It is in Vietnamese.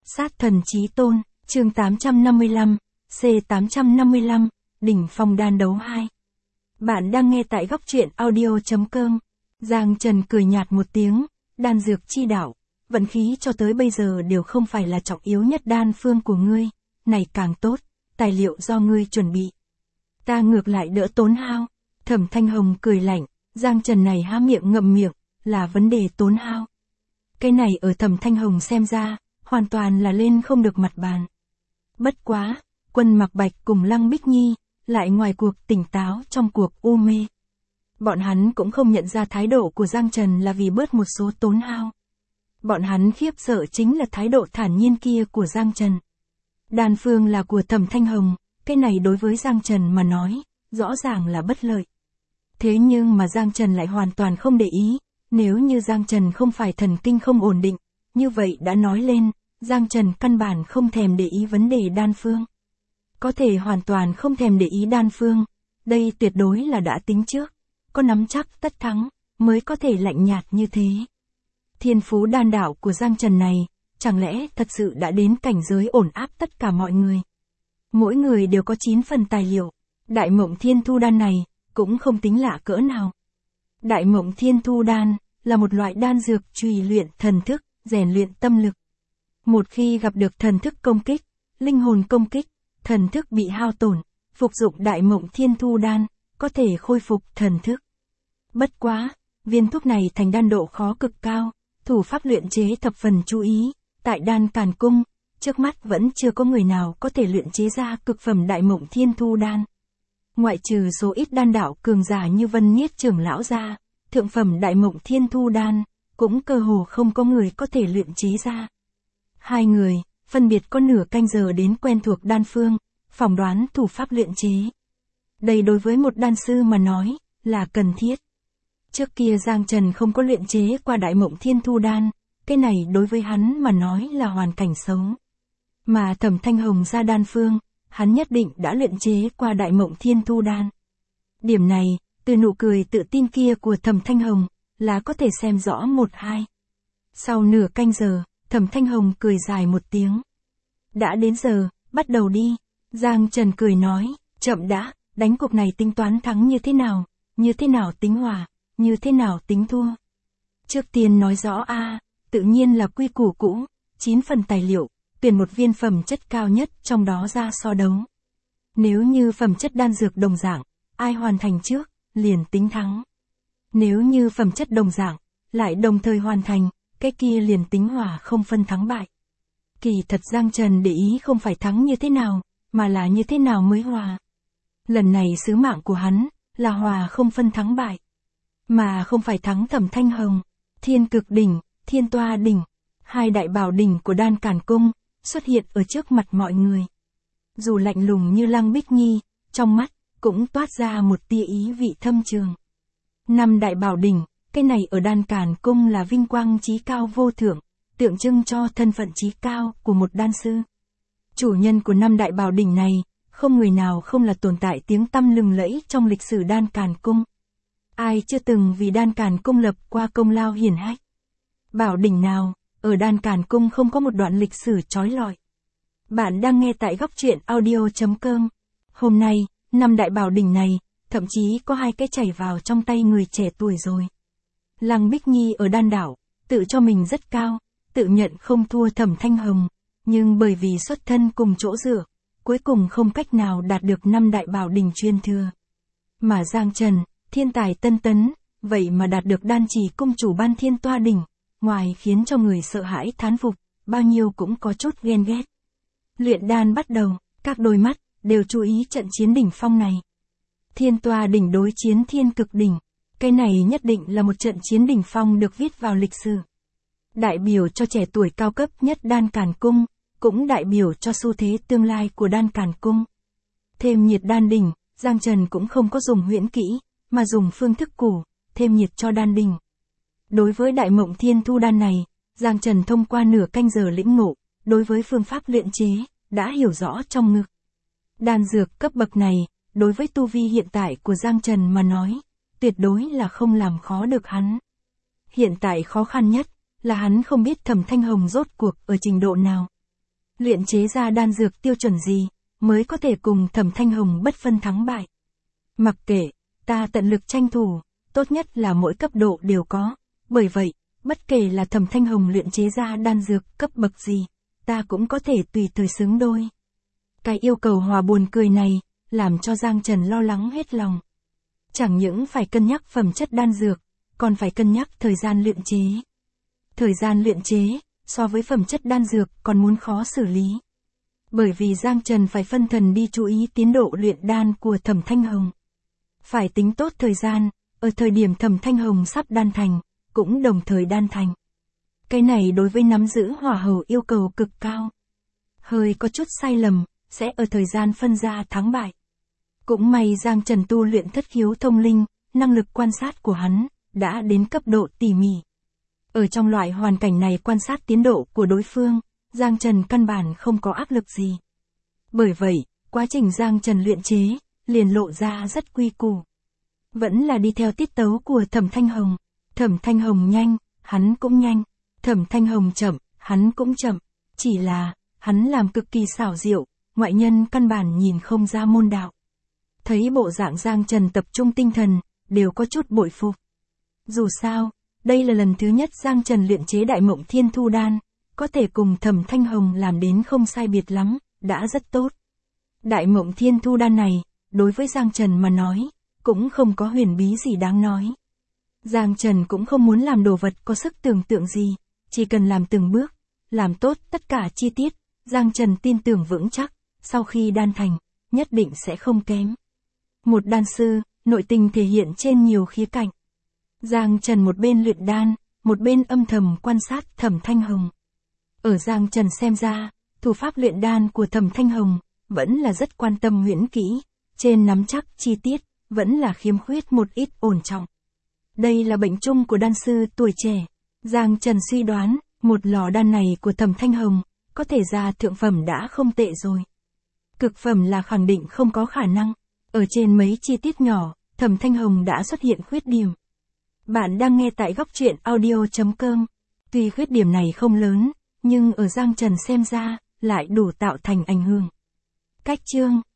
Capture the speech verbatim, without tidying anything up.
Sát thần chí tôn, chương tám trăm năm mươi lăm, C tám trăm năm mươi lăm, đỉnh phong đan đấu hai. Bạn đang nghe tại góc truyện audio.com. Giang Trần cười nhạt một tiếng, đan dược chi đạo, vận khí cho tới bây giờ đều không phải là trọng yếu nhất đan phương của ngươi, này càng tốt, tài liệu do ngươi chuẩn bị. Ta ngược lại đỡ tốn hao. Thẩm Thanh Hồng cười lạnh, Giang Trần này há miệng ngậm miệng, là vấn đề tốn hao. Cái này ở Thẩm Thanh Hồng xem ra, hoàn toàn là lên không được mặt bàn. Bất quá, Quân Mặc Bạch cùng Lăng Bích Nhi, lại ngoài cuộc tỉnh táo trong cuộc u mê. Bọn hắn cũng không nhận ra thái độ của Giang Trần là vì bớt một số tốn hao. Bọn hắn khiếp sợ chính là thái độ thản nhiên kia của Giang Trần. Đan phương là của Thẩm Thanh Hồng, cái này đối với Giang Trần mà nói, rõ ràng là bất lợi. Thế nhưng mà Giang Trần lại hoàn toàn không để ý, nếu như Giang Trần không phải thần kinh không ổn định, như vậy đã nói lên, Giang Trần căn bản không thèm để ý vấn đề đan phương. Có thể hoàn toàn không thèm để ý đan phương, đây tuyệt đối là đã tính trước, có nắm chắc tất thắng, mới có thể lạnh nhạt như thế. Thiên phú đan đạo của Giang Trần này, chẳng lẽ thật sự đã đến cảnh giới ổn áp tất cả mọi người. Mỗi người đều có chín phần tài liệu, Đại Mộng Thiên Thu Đan này, cũng không tính lạ cỡ nào. Đại Mộng Thiên Thu Đan, là một loại đan dược trùy luyện thần thức, rèn luyện tâm lực. Một khi gặp được thần thức công kích, linh hồn công kích, thần thức bị hao tổn, phục dụng Đại Mộng Thiên Thu Đan, có thể khôi phục thần thức. Bất quá, viên thuốc này thành đan độ khó cực cao, thủ pháp luyện chế thập phần chú ý, tại Đan Càn Cung, trước mắt vẫn chưa có người nào có thể luyện chế ra cực phẩm Đại Mộng Thiên Thu Đan. Ngoại trừ số ít đan đạo cường giả như Vân Niết trưởng lão ra, thượng phẩm Đại Mộng Thiên Thu Đan, cũng cơ hồ không có người có thể luyện chế ra. Hai người, phân biệt có nửa canh giờ đến quen thuộc đan phương, phỏng đoán thủ pháp luyện chế. Đây đối với một đan sư mà nói, là cần thiết. Trước kia Giang Trần không có luyện chế qua Đại Mộng Thiên Thu Đan, cái này đối với hắn mà nói là hoàn cảnh xấu. Mà Thẩm Thanh Hồng ra đan phương, hắn nhất định đã luyện chế qua Đại Mộng Thiên Thu Đan. Điểm này, từ nụ cười tự tin kia của Thẩm Thanh Hồng, là có thể xem rõ một hai. Sau nửa canh giờ, Thẩm Thanh Hồng cười dài một tiếng. Đã đến giờ, bắt đầu đi. Giang Trần cười nói, chậm đã, đánh cuộc này tính toán thắng như thế nào, như thế nào tính hòa, như thế nào tính thua. Trước tiên nói rõ a, tự nhiên là quy củ cũ, chín phần tài liệu, tuyển một viên phẩm chất cao nhất trong đó ra so đấu. Nếu như phẩm chất đan dược đồng dạng, ai hoàn thành trước, liền tính thắng. Nếu như phẩm chất đồng dạng, lại đồng thời hoàn thành, cái kia liền tính hòa không phân thắng bại. Kỳ thật Giang Trần để ý không phải thắng như thế nào, mà là như thế nào mới hòa. Lần này sứ mạng của hắn, là hòa không phân thắng bại. Mà không phải thắng Thẩm Thanh Hồng, Thiên Cực Đỉnh, Thiên Toa Đỉnh, hai đại bảo đỉnh của Đan Càn Cung, xuất hiện ở trước mặt mọi người. Dù lạnh lùng như Lăng Bích Nhi, trong mắt, cũng toát ra một tia ý vị thâm trường. Năm đại bảo đỉnh, cái này ở Đan Càn Cung là vinh quang chí cao vô thượng, tượng trưng cho thân phận chí cao của một đan sư. Chủ nhân của năm đại bảo đỉnh này, không người nào không là tồn tại tiếng tăm lừng lẫy trong lịch sử Đan Càn Cung. Ai chưa từng vì Đan Càn Cung lập qua công lao hiển hách. Bảo đỉnh nào, ở Đan Càn Cung không có một đoạn lịch sử chói lọi. Bạn đang nghe tại góc truyện audio.com. Hôm nay, năm đại bảo đỉnh này, thậm chí có hai cái chảy vào trong tay người trẻ tuổi rồi. Lăng Bích Nhi ở đan đảo, tự cho mình rất cao, tự nhận không thua Thẩm Thanh Hồng, nhưng bởi vì xuất thân cùng chỗ dựa, cuối cùng không cách nào đạt được năm đại bảo đỉnh truyền thừa. Mà Giang Trần, thiên tài tân tấn, vậy mà đạt được đan chỉ cung chủ ban Thiên Toa đỉnh, ngoài khiến cho người sợ hãi thán phục, bao nhiêu cũng có chút ghen ghét. Luyện đan bắt đầu, các đôi mắt, đều chú ý trận chiến đỉnh phong này. Thiên Toa đỉnh đối chiến Thiên Cực đỉnh, cái này nhất định là một trận chiến đỉnh phong được viết vào lịch sử. Đại biểu cho trẻ tuổi cao cấp nhất Đan Càn Cung, cũng đại biểu cho xu thế tương lai của Đan Càn Cung. Thêm nhiệt đan đỉnh, Giang Trần cũng không có dùng huyễn kỹ, mà dùng phương thức cũ, thêm nhiệt cho đan đỉnh. Đối với Đại Mộng Thiên Thu Đan này, Giang Trần thông qua nửa canh giờ lĩnh ngộ, đối với phương pháp luyện chế, đã hiểu rõ trong ngực. Đan dược cấp bậc này, đối với tu vi hiện tại của Giang Trần mà nói, tuyệt đối là không làm khó được hắn. Hiện tại khó khăn nhất, là hắn không biết Thẩm Thanh Hồng rốt cuộc ở trình độ nào. luyện chế ra đan dược tiêu chuẩn gì, mới có thể cùng Thẩm Thanh Hồng bất phân thắng bại. Mặc kệ, ta tận lực tranh thủ, tốt nhất là mỗi cấp độ đều có, bởi vậy, bất kể là Thẩm Thanh Hồng luyện chế ra đan dược cấp bậc gì, ta cũng có thể tùy thời xứng đôi. Cái yêu cầu hòa buồn cười này, làm cho Giang Trần lo lắng hết lòng. Chẳng những phải cân nhắc phẩm chất đan dược, còn phải cân nhắc thời gian luyện chế. Thời gian luyện chế, so với phẩm chất đan dược còn muốn khó xử lý. Bởi vì Giang Trần phải phân thần đi chú ý tiến độ luyện đan của Thẩm Thanh Hồng. Phải tính tốt thời gian, ở thời điểm Thẩm Thanh Hồng sắp đan thành, cũng đồng thời đan thành. Cái này đối với nắm giữ hỏa hầu yêu cầu cực cao. Hơi có chút sai lầm, sẽ ở thời gian phân ra thắng bại. Cũng may Giang Trần tu luyện thất khiếu thông linh, năng lực quan sát của hắn, đã đến cấp độ tỉ mỉ. Ở trong loại hoàn cảnh này quan sát tiến độ của đối phương, Giang Trần căn bản không có áp lực gì. Bởi vậy, quá trình Giang Trần luyện chế, liền lộ ra rất quy củ. Vẫn là đi theo tiết tấu của Thẩm Thanh Hồng. Thẩm Thanh Hồng nhanh, hắn cũng nhanh. Thẩm Thanh Hồng chậm, hắn cũng chậm. Chỉ là, hắn làm cực kỳ xảo diệu, ngoại nhân căn bản nhìn không ra môn đạo. Thấy bộ dạng Giang Trần tập trung tinh thần, đều có chút bội phục. Dù sao, đây là lần thứ nhất Giang Trần luyện chế Đại Mộng Thiên Thu Đan, có thể cùng Thẩm Thanh Hồng làm đến không sai biệt lắm, đã rất tốt. Đại Mộng Thiên Thu Đan này, đối với Giang Trần mà nói, cũng không có huyền bí gì đáng nói. Giang Trần cũng không muốn làm đồ vật có sức tưởng tượng gì, chỉ cần làm từng bước, làm tốt tất cả chi tiết, Giang Trần tin tưởng vững chắc, sau khi đan thành, nhất định sẽ không kém. Một đan sư, nội tình thể hiện trên nhiều khía cạnh. Giang Trần một bên luyện đan, một bên âm thầm quan sát Thẩm Thanh Hồng. Ở Giang Trần xem ra, thủ pháp luyện đan của Thẩm Thanh Hồng, vẫn là rất quan tâm huyễn kỹ, trên nắm chắc chi tiết, vẫn là khiếm khuyết một ít ổn trọng. Đây là bệnh chung của đan sư tuổi trẻ. Giang Trần suy đoán, một lò đan này của Thẩm Thanh Hồng, có thể ra thượng phẩm đã không tệ rồi. Cực phẩm là khẳng định không có khả năng. Ở trên mấy chi tiết nhỏ, Thẩm Thanh Hồng đã xuất hiện khuyết điểm. Bạn đang nghe tại góc truyện audio chấm com. Tuy khuyết điểm này không lớn, nhưng ở Giang Trần xem ra, lại đủ tạo thành ảnh hưởng. Cách chương